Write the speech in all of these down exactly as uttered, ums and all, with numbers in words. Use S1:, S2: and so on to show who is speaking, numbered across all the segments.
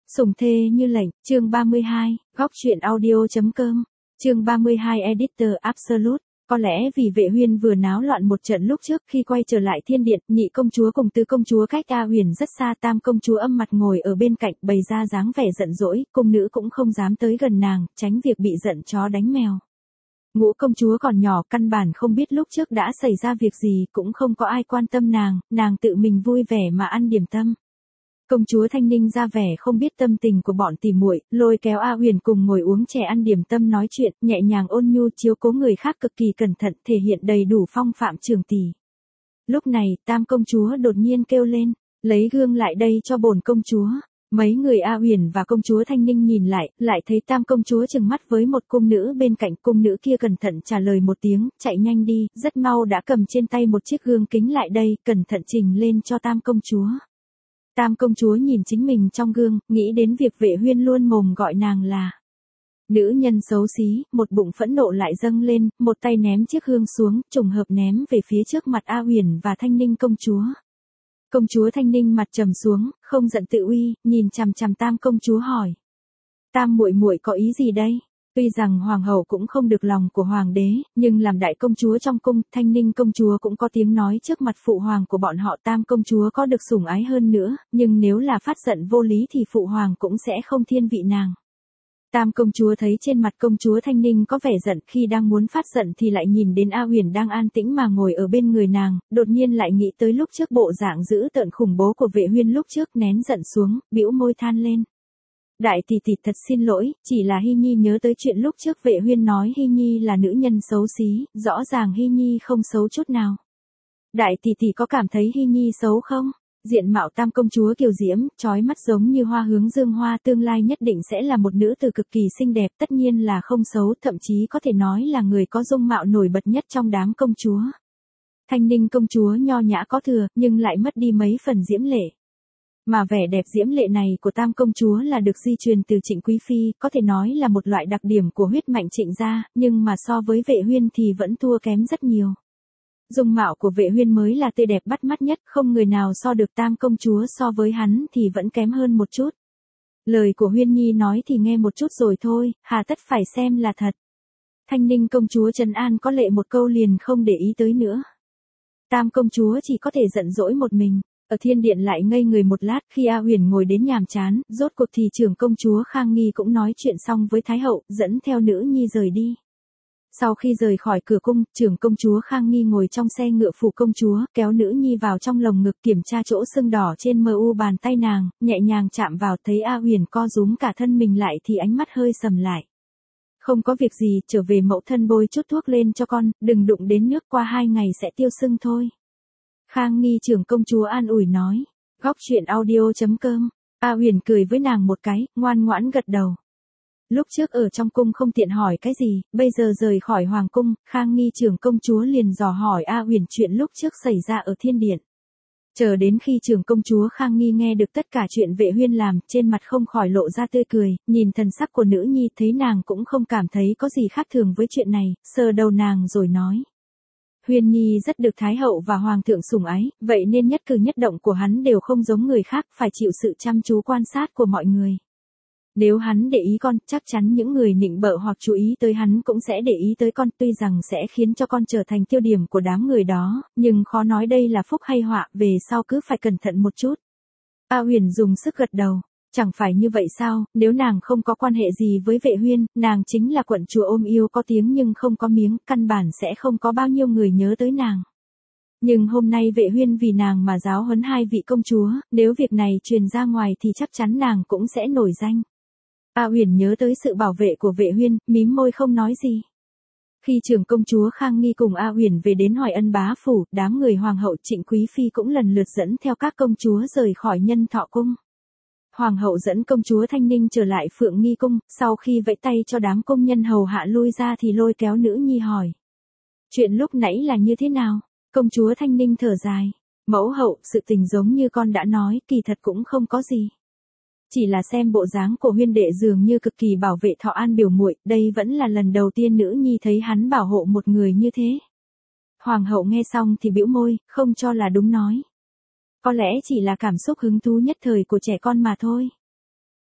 S1: Sủng thê như lệnh, chương ba mươi hai, góc truyện audio.com, chương ba mươi hai Editor Absolute. Có lẽ vì Vệ Huyên vừa náo loạn một trận lúc trước khi quay trở lại thiên điện, nhị công chúa cùng tứ công chúa cách A Huyền rất xa, tam công chúa âm mặt ngồi ở bên cạnh bày ra dáng vẻ giận dỗi, cung nữ cũng không dám tới gần nàng, tránh việc bị giận chó đánh mèo. Ngũ công chúa còn nhỏ, căn bản không biết lúc trước đã xảy ra việc gì, cũng không có ai quan tâm nàng, nàng tự mình vui vẻ mà ăn điểm tâm. Công chúa Thanh Ninh ra vẻ không biết tâm tình của bọn tỉ muội, lôi kéo A Huyền cùng ngồi uống chè ăn điểm tâm nói chuyện, nhẹ nhàng ôn nhu chiếu cố người khác cực kỳ cẩn thận, thể hiện đầy đủ phong phạm trưởng tỷ. Lúc này, tam công chúa đột nhiên kêu lên, lấy gương lại đây cho bổn công chúa. Mấy người A Huyền và công chúa Thanh Ninh nhìn lại, lại thấy tam công chúa trừng mắt với một cung nữ bên cạnh, cung nữ kia cẩn thận trả lời một tiếng, chạy nhanh đi, rất mau đã cầm trên tay một chiếc gương kính lại đây, cẩn thận trình lên cho tam công chúa. Tam công chúa nhìn chính mình trong gương, nghĩ đến việc Vệ Huyên luôn mồm gọi nàng là nữ nhân xấu xí, một bụng phẫn nộ lại dâng lên, một tay ném chiếc gương xuống, trùng hợp ném về phía trước mặt A Huyền và Thanh Ninh công chúa. Công chúa Thanh Ninh mặt trầm xuống, không giận tự uy, nhìn chằm chằm tam công chúa hỏi: Tam muội muội có ý gì đây? Tuy rằng hoàng hậu cũng không được lòng của hoàng đế, nhưng làm đại công chúa trong cung, Thanh Ninh công chúa cũng có tiếng nói trước mặt phụ hoàng của bọn họ. Tam công chúa có được sủng ái hơn nữa, nhưng nếu là phát giận vô lý thì phụ hoàng cũng sẽ không thiên vị nàng. Tam công chúa thấy trên mặt công chúa Thanh Ninh có vẻ giận, khi đang muốn phát giận thì lại nhìn đến A Huyền đang an tĩnh mà ngồi ở bên người nàng, đột nhiên lại nghĩ tới lúc trước bộ dạng dữ tợn khủng bố của Vệ Huyên lúc trước, nén giận xuống, bĩu môi than lên: Đại tỷ tỷ thật xin lỗi, chỉ là Hy Nhi nhớ tới chuyện lúc trước Vệ Huyên nói Hy Nhi là nữ nhân xấu xí, rõ ràng Hy Nhi không xấu chút nào. Đại tỷ tỷ có cảm thấy Hy Nhi xấu không? Diện mạo tam công chúa kiều diễm, chói mắt giống như hoa hướng dương hoa, tương lai nhất định sẽ là một nữ tử cực kỳ xinh đẹp, tất nhiên là không xấu, thậm chí có thể nói là người có dung mạo nổi bật nhất trong đám công chúa. Thanh Ninh công chúa nho nhã có thừa, nhưng lại mất đi mấy phần diễm lệ. Mà vẻ đẹp diễm lệ này của tam công chúa là được di truyền từ Trịnh Quý Phi, có thể nói là một loại đặc điểm của huyết mạch Trịnh gia, nhưng mà so với Vệ Huyên thì vẫn thua kém rất nhiều. Dung mạo của Vệ Huyên mới là tươi đẹp bắt mắt nhất, không người nào so được tam công chúa, so với hắn thì vẫn kém hơn một chút. Lời của Huyên Nhi nói thì nghe một chút rồi thôi, hà tất phải xem là thật. Thanh Ninh công chúa trấn an có lệ một câu liền không để ý tới nữa. Tam công chúa chỉ có thể giận dỗi một mình. Ở thiên điện lại ngây người một lát, khi A Huyền ngồi đến nhàm chán, rốt cuộc thì trưởng công chúa Khang Nghi cũng nói chuyện xong với Thái hậu, dẫn theo nữ nhi rời đi. Sau khi rời khỏi cửa cung, trưởng công chúa Khang Nghi ngồi trong xe ngựa phủ công chúa, kéo nữ nhi vào trong lồng ngực, kiểm tra chỗ sưng đỏ trên mờ u bàn tay nàng, nhẹ nhàng chạm vào, thấy A Huyền co rúm cả thân mình lại thì ánh mắt hơi sầm lại. Không có việc gì, trở về mẫu thân bôi chút thuốc lên cho con, đừng đụng đến nước, qua hai ngày sẽ tiêu sưng thôi. Khang Nghi trưởng công chúa an ủi nói. Góc truyện audio.com. A Huyền cười với nàng một cái, ngoan ngoãn gật đầu. Lúc trước ở trong cung không tiện hỏi cái gì, bây giờ rời khỏi hoàng cung, Khang Nghi trưởng công chúa liền dò hỏi A Huyền chuyện lúc trước xảy ra ở thiên điện. Chờ đến khi trưởng công chúa Khang Nghi nghe được tất cả chuyện Vệ Huyên làm, trên mặt không khỏi lộ ra tươi cười, nhìn thần sắc của nữ nhi thấy nàng cũng không cảm thấy có gì khác thường với chuyện này, sờ đầu nàng rồi nói. Huyên Nhi rất được Thái hậu và Hoàng thượng sủng ái, vậy nên nhất cử nhất động của hắn đều không giống người khác, phải chịu sự chăm chú quan sát của mọi người. Nếu hắn để ý con, chắc chắn những người nịnh bợ hoặc chú ý tới hắn cũng sẽ để ý tới con, tuy rằng sẽ khiến cho con trở thành tiêu điểm của đám người đó, nhưng khó nói đây là phúc hay họa, về sau cứ phải cẩn thận một chút. A Huyền dùng sức gật đầu. Chẳng phải như vậy sao, nếu nàng không có quan hệ gì với Vệ Huyên, nàng chính là quận chúa ôm yêu có tiếng nhưng không có miếng, căn bản sẽ không có bao nhiêu người nhớ tới nàng. Nhưng hôm nay Vệ Huyên vì nàng mà giáo huấn hai vị công chúa, nếu việc này truyền ra ngoài thì chắc chắn nàng cũng sẽ nổi danh. A Huyền nhớ tới sự bảo vệ của Vệ Huyên, mím môi không nói gì. Khi trưởng công chúa Khang Nghi cùng A Huyền về đến Hoài Ân bá phủ, đám người hoàng hậu Trịnh Quý Phi cũng lần lượt dẫn theo các công chúa rời khỏi Nhân Thọ cung. Hoàng hậu dẫn công chúa Thanh Ninh trở lại Phượng Nghi cung, sau khi vẫy tay cho đám công nhân hầu hạ lui ra thì lôi kéo nữ nhi hỏi. Chuyện lúc nãy là như thế nào? Công chúa Thanh Ninh thở dài. Mẫu hậu, sự tình giống như con đã nói, kỳ thật cũng không có gì. Chỉ là xem bộ dáng của Huyên đệ dường như cực kỳ bảo vệ Thọ An biểu muội, đây vẫn là lần đầu tiên nữ nhi thấy hắn bảo hộ một người như thế. Hoàng hậu nghe xong thì bĩu môi, không cho là đúng nói. Có lẽ chỉ là cảm xúc hứng thú nhất thời của trẻ con mà thôi.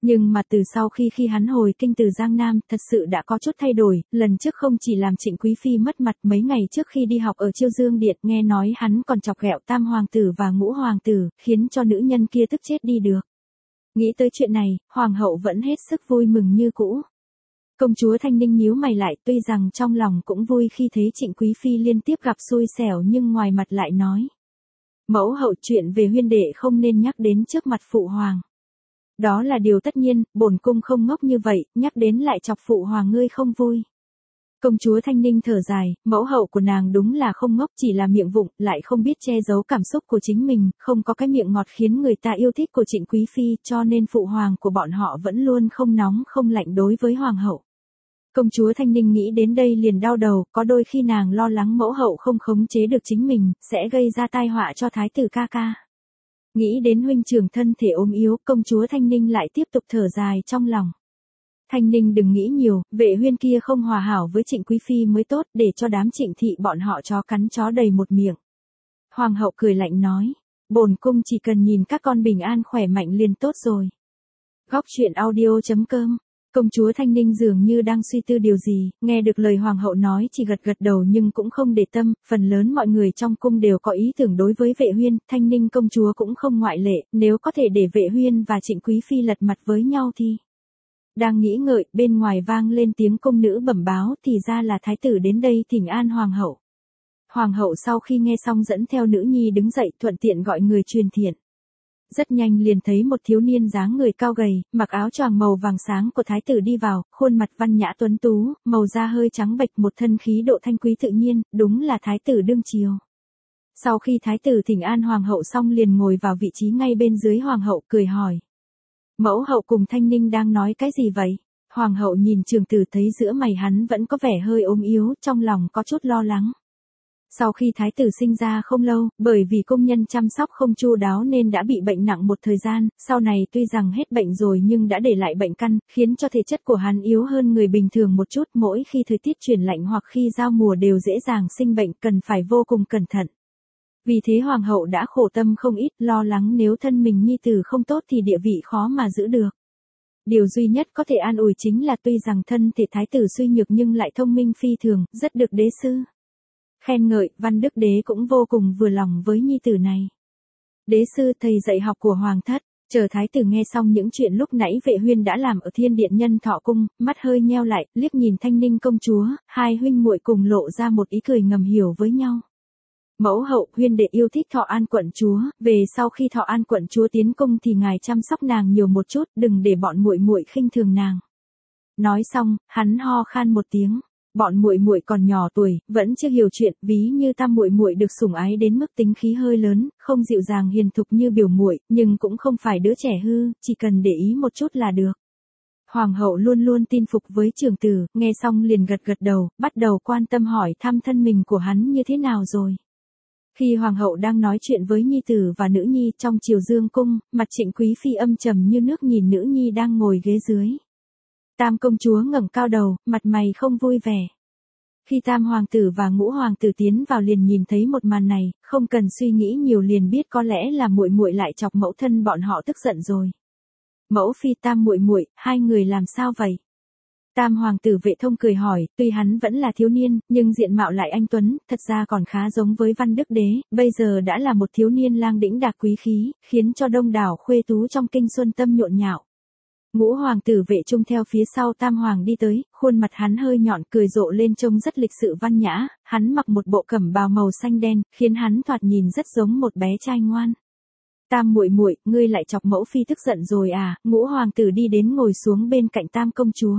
S1: Nhưng mà từ sau khi khi hắn hồi kinh từ Giang Nam, thật sự đã có chút thay đổi, lần trước không chỉ làm Trịnh Quý Phi mất mặt, mấy ngày trước khi đi học ở Chiêu Dương Điện, nghe nói hắn còn chọc ghẹo Tam Hoàng tử và Ngũ Hoàng tử, khiến cho nữ nhân kia tức chết đi được. Nghĩ tới chuyện này, Hoàng hậu vẫn hết sức vui mừng như cũ. Công chúa Thanh Ninh nhíu mày lại, tuy rằng trong lòng cũng vui khi thấy Trịnh Quý Phi liên tiếp gặp xui xẻo nhưng ngoài mặt lại nói. Mẫu hậu, chuyện về huyên đệ không nên nhắc đến trước mặt phụ hoàng. Đó là điều tất nhiên, bổn cung không ngốc như vậy, nhắc đến lại chọc phụ hoàng ngươi không vui. Công chúa Thanh Ninh thở dài, mẫu hậu của nàng đúng là không ngốc, chỉ là miệng vụng, lại không biết che giấu cảm xúc của chính mình, không có cái miệng ngọt khiến người ta yêu thích của Trịnh Quý Phi, cho nên phụ hoàng của bọn họ vẫn luôn không nóng không lạnh đối với hoàng hậu. Công chúa Thanh Ninh nghĩ đến đây liền đau đầu, có đôi khi nàng lo lắng mẫu hậu không khống chế được chính mình, sẽ gây ra tai họa cho thái tử ca ca. Nghĩ đến huynh trưởng thân thể ốm yếu, công chúa Thanh Ninh lại tiếp tục thở dài trong lòng. Thanh Ninh đừng nghĩ nhiều, vệ huyên kia không hòa hảo với Trịnh Quý Phi mới tốt, để cho đám Trịnh thị bọn họ chó cắn chó đầy một miệng. Hoàng hậu cười lạnh nói, bổn cung chỉ cần nhìn các con bình an khỏe mạnh liền tốt rồi. Góc truyện audio chấm com. Công chúa Thanh Ninh dường như đang suy tư điều gì, nghe được lời hoàng hậu nói chỉ gật gật đầu nhưng cũng không để tâm, phần lớn mọi người trong cung đều có ý tưởng đối với vệ huyên, Thanh Ninh công chúa cũng không ngoại lệ, nếu có thể để vệ huyên và Trịnh Quý Phi lật mặt với nhau thì... Đang nghĩ ngợi, bên ngoài vang lên tiếng cung nữ bẩm báo, thì ra là thái tử đến đây thỉnh an hoàng hậu. Hoàng hậu sau khi nghe xong dẫn theo nữ nhi đứng dậy, thuận tiện gọi người truyền thiện. Rất nhanh liền thấy một thiếu niên dáng người cao gầy, mặc áo choàng màu vàng sáng của thái tử đi vào, khuôn mặt văn nhã tuấn tú, màu da hơi trắng bệch, một thân khí độ thanh quý tự nhiên, đúng là thái tử đương triều. Sau khi thái tử thỉnh an hoàng hậu xong liền ngồi vào vị trí ngay bên dưới hoàng hậu, cười hỏi. Mẫu hậu cùng Thanh Ninh đang nói cái gì vậy? Hoàng hậu nhìn trường tử thấy giữa mày hắn vẫn có vẻ hơi ốm yếu, trong lòng có chút lo lắng. Sau khi thái tử sinh ra không lâu, bởi vì công nhân chăm sóc không chu đáo nên đã bị bệnh nặng một thời gian, sau này tuy rằng hết bệnh rồi nhưng đã để lại bệnh căn, khiến cho thể chất của hắn yếu hơn người bình thường một chút, mỗi khi thời tiết chuyển lạnh hoặc khi giao mùa đều dễ dàng sinh bệnh, cần phải vô cùng cẩn thận. Vì thế hoàng hậu đã khổ tâm không ít, lo lắng nếu thân mình nhi tử không tốt thì địa vị khó mà giữ được. Điều duy nhất có thể an ủi chính là tuy rằng thân thể thái tử suy nhược nhưng lại thông minh phi thường, rất được đế sư khen ngợi, Văn Đức Đế cũng vô cùng vừa lòng với nhi tử này. Đế sư, thầy dạy học của hoàng thất. Chờ thái tử nghe xong những chuyện lúc nãy vệ huyên đã làm ở thiên điện Nhân Thọ cung, mắt hơi nheo lại, liếc nhìn Thanh Ninh công chúa, hai huynh muội cùng lộ ra một ý cười ngầm hiểu với nhau. Mẫu hậu, huyên đệ yêu thích Thọ An quận chúa, về sau khi Thọ An quận chúa tiến cung thì ngài chăm sóc nàng nhiều một chút, đừng để bọn muội muội khinh thường nàng. Nói xong, hắn ho khan một tiếng. Bọn muội muội còn nhỏ tuổi, vẫn chưa hiểu chuyện, ví như Tam muội muội được sủng ái đến mức tính khí hơi lớn, không dịu dàng hiền thục như biểu muội, nhưng cũng không phải đứa trẻ hư, chỉ cần để ý một chút là được. Hoàng hậu luôn luôn tin phục với trưởng tử, nghe xong liền gật gật đầu, bắt đầu quan tâm hỏi thăm thân mình của hắn như thế nào rồi. Khi hoàng hậu đang nói chuyện với nhi tử và nữ nhi trong triều Dương cung, mặt Trịnh Quý Phi âm trầm như nước nhìn nữ nhi đang ngồi ghế dưới. Tam công chúa ngẩng cao đầu, mặt mày không vui vẻ. Khi Tam hoàng tử và Ngũ hoàng tử tiến vào liền nhìn thấy một màn này, không cần suy nghĩ nhiều liền biết có lẽ là muội muội lại chọc mẫu thân bọn họ tức giận rồi. Mẫu phi, Tam muội muội, hai người làm sao vậy? Tam hoàng tử Vệ Thông cười hỏi, tuy hắn vẫn là thiếu niên, nhưng diện mạo lại anh tuấn, thật ra còn khá giống với Văn Đức Đế, bây giờ đã là một thiếu niên lang đĩnh đạc quý khí, khiến cho đông đảo khuê tú trong kinh xuân tâm nhộn nhạo. Ngũ hoàng tử Vệ Trung theo phía sau Tam hoàng đi tới, khuôn mặt hắn hơi nhọn, cười rộ lên trông rất lịch sự văn nhã, hắn mặc một bộ cẩm bào màu xanh đen, khiến hắn thoạt nhìn rất giống một bé trai ngoan. Tam muội muội, ngươi lại chọc mẫu phi tức giận rồi à? Ngũ hoàng tử đi đến ngồi xuống bên cạnh Tam công chúa.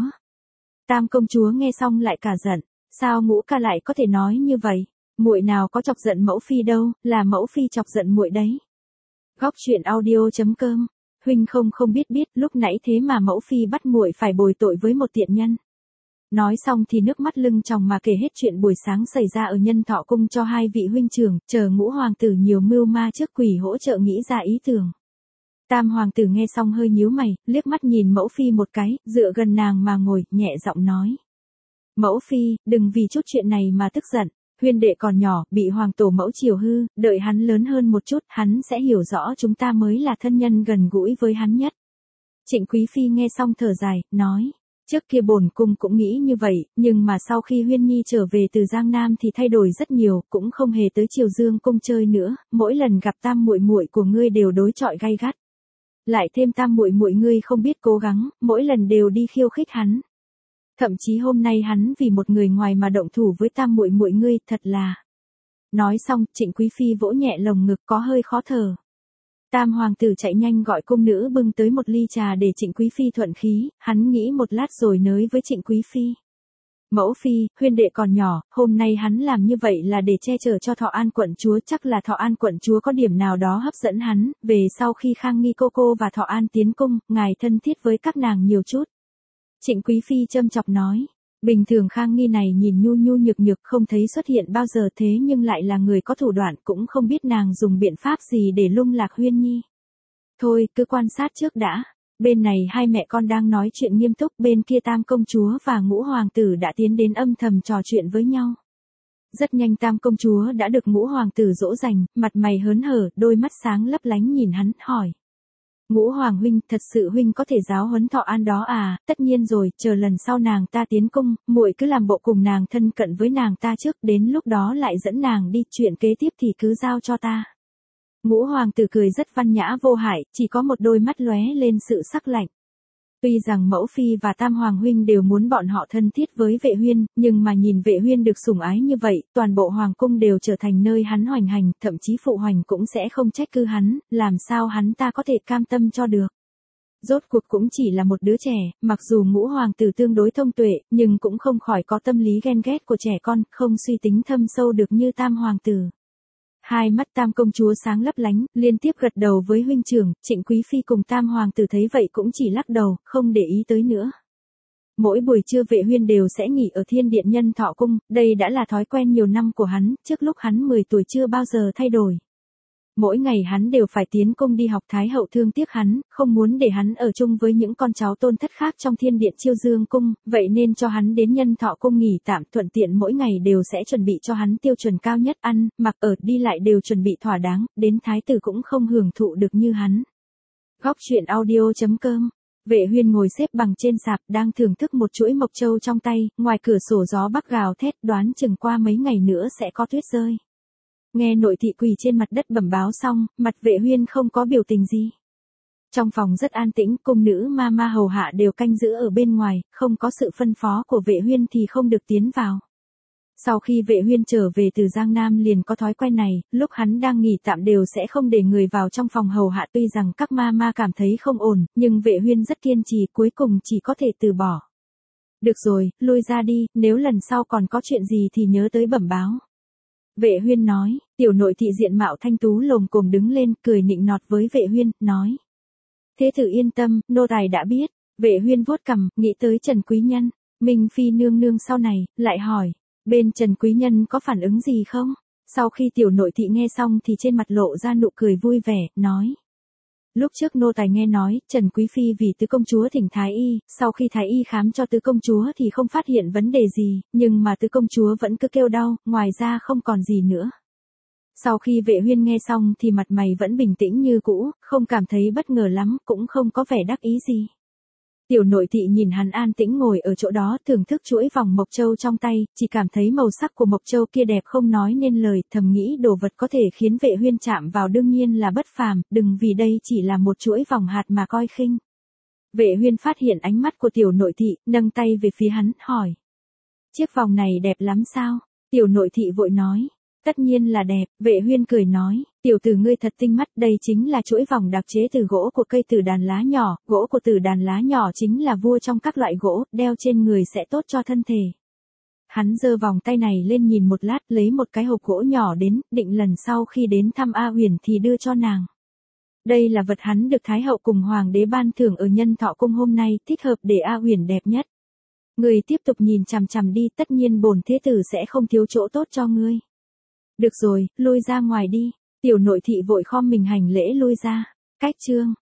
S1: Tam công chúa nghe xong lại cả giận, sao Ngũ ca lại có thể nói như vậy? Muội nào có chọc giận mẫu phi đâu, là mẫu phi chọc giận muội đấy. Góc truyện audio chấm com. Huynh không không biết biết, lúc nãy thế mà mẫu phi bắt muội phải bồi tội với một tiện nhân. Nói xong thì nước mắt lưng tròng mà kể hết chuyện buổi sáng xảy ra ở Nhân Thọ cung cho hai vị huynh trưởng, chờ Ngũ hoàng tử nhiều mưu ma trước quỷ hỗ trợ nghĩ ra ý tưởng. Tam hoàng tử nghe xong hơi nhíu mày, liếc mắt nhìn mẫu phi một cái, dựa gần nàng mà ngồi, nhẹ giọng nói. Mẫu phi, đừng vì chút chuyện này mà tức giận, huyên đệ còn nhỏ, bị hoàng tổ mẫu chiều hư, đợi hắn lớn hơn một chút, hắn sẽ hiểu rõ chúng ta mới là thân nhân gần gũi với hắn nhất. Trịnh Quý Phi nghe xong thở dài, nói. Trước kia bổn cung cũng nghĩ như vậy, nhưng mà sau khi Huyên Nhi trở về từ Giang Nam thì thay đổi rất nhiều, cũng không hề tới Triều Dương cung chơi nữa, mỗi lần gặp tam muội muội của ngươi đều đối chọi gay gắt. Lại thêm tam muội muội ngươi không biết cố gắng, mỗi lần đều đi khiêu khích hắn. Thậm chí hôm nay hắn vì một người ngoài mà động thủ với tam muội muội ngươi, thật là. Nói xong, Trịnh Quý Phi vỗ nhẹ lồng ngực có hơi khó thở. Tam hoàng tử chạy nhanh gọi cung nữ bưng tới một ly trà để Trịnh Quý Phi thuận khí, hắn nghĩ một lát rồi nới với Trịnh Quý Phi. Mẫu Phi, Huyên đệ còn nhỏ, hôm nay hắn làm như vậy là để che chở cho Thọ An quận chúa, chắc là Thọ An quận chúa có điểm nào đó hấp dẫn hắn, về sau khi Khang Nghi cô cô và Thọ An tiến cung, ngài thân thiết với các nàng nhiều chút. Trịnh Quý Phi châm chọc nói. Bình thường Khang Nghi này nhìn nhu nhu nhược nhược không thấy xuất hiện bao giờ thế nhưng lại là người có thủ đoạn, cũng không biết nàng dùng biện pháp gì để lung lạc Huyên Nhi. Thôi, cứ quan sát trước đã. Bên này hai mẹ con đang nói chuyện nghiêm túc, bên kia Tam công chúa và Ngũ hoàng tử đã tiến đến âm thầm trò chuyện với nhau. Rất nhanh Tam công chúa đã được Ngũ hoàng tử dỗ dành, mặt mày hớn hở, đôi mắt sáng lấp lánh nhìn hắn, hỏi. Ngũ hoàng huynh, thật sự huynh có thể giáo huấn Thọ An đó à? Tất nhiên rồi, chờ lần sau nàng ta tiến cung, muội cứ làm bộ cùng nàng thân cận với nàng ta trước, đến lúc đó lại dẫn nàng đi, chuyện kế tiếp thì cứ giao cho ta. Ngũ hoàng tử cười rất văn nhã vô hại, chỉ có một đôi mắt lóe lên sự sắc lạnh. Tuy rằng mẫu phi và Tam hoàng huynh đều muốn bọn họ thân thiết với Vệ Huyên, nhưng mà nhìn Vệ Huyên được sủng ái như vậy, toàn bộ hoàng cung đều trở thành nơi hắn hoành hành, thậm chí phụ hoành cũng sẽ không trách cứ hắn, làm sao hắn ta có thể cam tâm cho được. Rốt cuộc cũng chỉ là một đứa trẻ, mặc dù Ngũ hoàng tử tương đối thông tuệ, nhưng cũng không khỏi có tâm lý ghen ghét của trẻ con, không suy tính thâm sâu được như Tam hoàng tử. Hai mắt Tam công chúa sáng lấp lánh, liên tiếp gật đầu với huynh trưởng, Trịnh Quý Phi cùng Tam hoàng tử thấy vậy cũng chỉ lắc đầu, không để ý tới nữa. Mỗi buổi trưa Vệ Huyên đều sẽ nghỉ ở Thiên điện Nhân Thọ cung, đây đã là thói quen nhiều năm của hắn, trước lúc hắn mười tuổi chưa bao giờ thay đổi. Mỗi ngày hắn đều phải tiến cung đi học, Thái hậu thương tiếc hắn, không muốn để hắn ở chung với những con cháu tôn thất khác trong Thiên điện Chiêu Dương cung, vậy nên cho hắn đến Nhân Thọ cung nghỉ tạm, thuận tiện mỗi ngày đều sẽ chuẩn bị cho hắn tiêu chuẩn cao nhất, ăn, mặc ở, đi lại đều chuẩn bị thỏa đáng, đến thái tử cũng không hưởng thụ được như hắn. Góc truyện audio chấm com. Vệ Huyên ngồi xếp bằng trên sạp đang thưởng thức một chuỗi mộc châu trong tay, ngoài cửa sổ gió bắc gào thét, đoán chừng qua mấy ngày nữa sẽ có tuyết rơi. Nghe nội thị quỳ trên mặt đất bẩm báo xong, mặt Vệ Huyên không có biểu tình gì. Trong phòng rất an tĩnh, cung nữ ma ma hầu hạ đều canh giữ ở bên ngoài, không có sự phân phó của Vệ Huyên thì không được tiến vào. Sau khi Vệ Huyên trở về từ Giang Nam liền có thói quen này, lúc hắn đang nghỉ tạm đều sẽ không để người vào trong phòng hầu hạ, tuy rằng các ma ma cảm thấy không ổn, nhưng Vệ Huyên rất kiên trì, cuối cùng chỉ có thể từ bỏ. Được rồi, lui ra đi, nếu lần sau còn có chuyện gì thì nhớ tới bẩm báo. Vệ Huyên nói, tiểu nội thị diện mạo thanh tú lồm cồm đứng lên, cười nịnh nọt với Vệ Huyên, nói. Thế thử yên tâm, nô tài đã biết. Vệ Huyên vuốt cằm, nghĩ tới Trần Quý Nhân, Minh Phi nương nương sau này, lại hỏi, bên Trần Quý Nhân có phản ứng gì không? Sau khi tiểu nội thị nghe xong thì trên mặt lộ ra nụ cười vui vẻ, nói. Lúc trước nô tài nghe nói, Trần Quý Phi vì tứ công chúa thỉnh Thái Y, sau khi Thái Y khám cho tứ công chúa thì không phát hiện vấn đề gì, nhưng mà tứ công chúa vẫn cứ kêu đau, ngoài ra không còn gì nữa. Sau khi Vệ Huyên nghe xong thì mặt mày vẫn bình tĩnh như cũ, không cảm thấy bất ngờ lắm, cũng không có vẻ đắc ý gì. Tiểu nội thị nhìn hắn an tĩnh ngồi ở chỗ đó thưởng thức chuỗi vòng mộc châu trong tay, chỉ cảm thấy màu sắc của mộc châu kia đẹp không nói nên lời, thầm nghĩ đồ vật có thể khiến Vệ Huyên chạm vào đương nhiên là bất phàm, đừng vì đây chỉ là một chuỗi vòng hạt mà coi khinh. Vệ Huyên phát hiện ánh mắt của tiểu nội thị, nâng tay về phía hắn, hỏi. Chiếc vòng này đẹp lắm sao? Tiểu nội thị vội nói. Tất nhiên là đẹp, Vệ Huyên cười nói, tiểu tử ngươi thật tinh mắt, đây chính là chuỗi vòng đặc chế từ gỗ của cây tử đàn lá nhỏ, gỗ của tử đàn lá nhỏ chính là vua trong các loại gỗ, đeo trên người sẽ tốt cho thân thể. Hắn giơ vòng tay này lên nhìn một lát, lấy một cái hộp gỗ nhỏ đến, định lần sau khi đến thăm A Huyền thì đưa cho nàng. Đây là vật hắn được Thái hậu cùng Hoàng đế ban thưởng ở Nhân Thọ cung hôm nay, thích hợp để A Huyền đẹp nhất. Ngươi tiếp tục nhìn chằm chằm đi, tất nhiên bổn thế tử sẽ không thiếu chỗ tốt cho ngươi. Được rồi, lui ra ngoài đi. Tiểu nội thị vội khom mình hành lễ lui ra. Cách chương.